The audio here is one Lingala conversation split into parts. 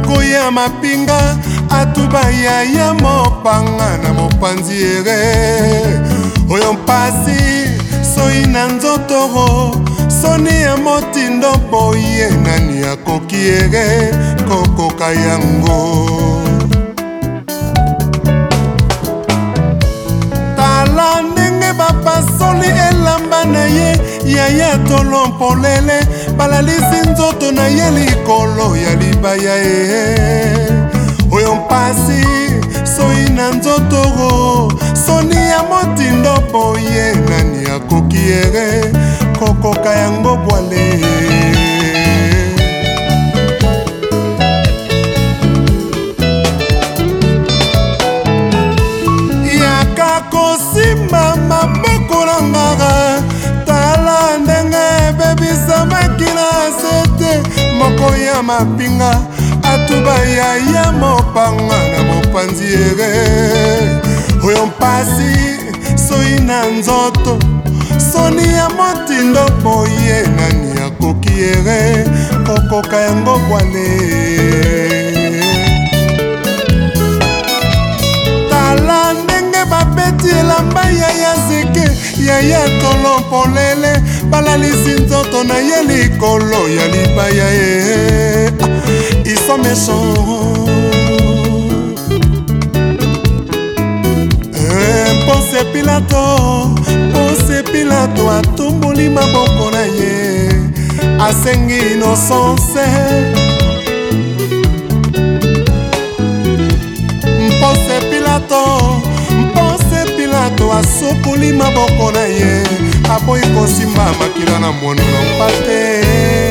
koya mapinga atubaya ya mopanga na mopanzi ere oyo mpasi soi na nzotoro soni ya motindo boye nani akoki ere kokoka yango tala ndenge bapasoli elamba na ye yaya tolompolele balalisi nzoto na ye likolo ya libaya oyo mpasi soi na nzotoro soni ya motindo boye nani akoki ere kokoka yango bwale yaka kosimba maboko na ngaka tala ndenge bebisa makila sete moko ya mapinga atubaya ya mopanga na mopanzi ere oyo mpasi soi na nzoto soni ya motindo boye nani akoki ere kokoka yango bwale tala ndenge babeti elamba yaya zeke yaya tolompolele balalisi nzoto na ye likolo ya libaya ils sont méchants Ponce Pilato atumboli maboko na ye asengi innocence Ponce Pilato asokoli maboko na ye aboyi kosimba makila na monolo mpate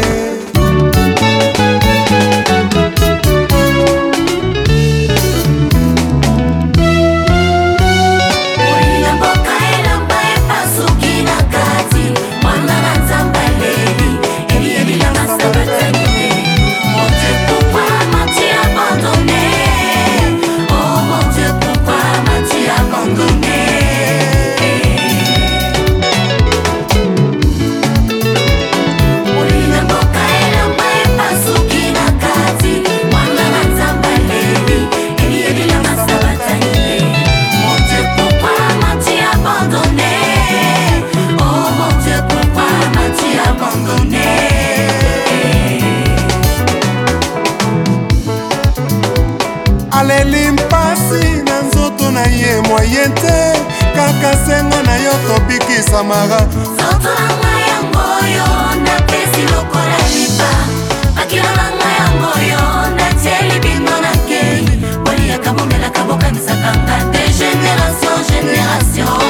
aleli mpasi na nzoto na ye moyen te kaka senga na yo tobikisa mara nzoto na ngai yango yo napesi lokola lipa makila na ngai yango yo natie libingo na nkei boliaka bomelaka bokanisaka nga de génération génération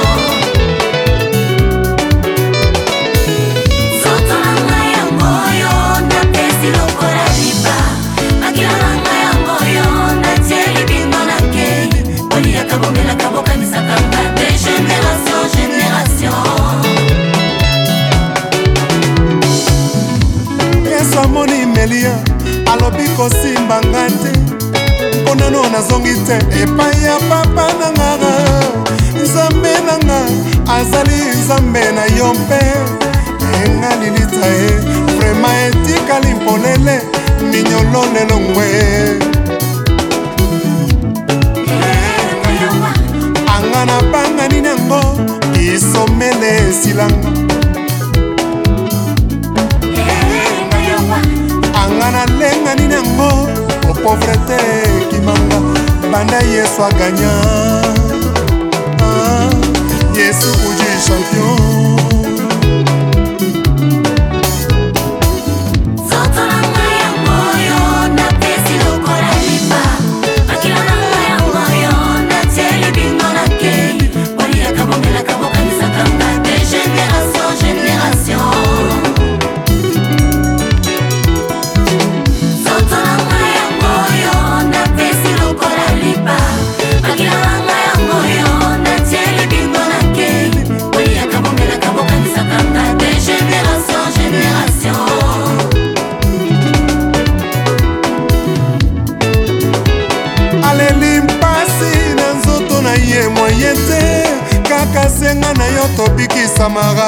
amoni melia alobi kosimba nga te mponano nazongi te epai ya papa na ngaka nzambe na nga azali nzambe na yo mpe enga lilita ye vrema etikali mpolele minyololelo ngwe anga na bangani nango isomele esilanga angana lenga ni nango o pauvreté kimanga banda Yesu aganya Yesu uji champion senga na yo tobikisa mara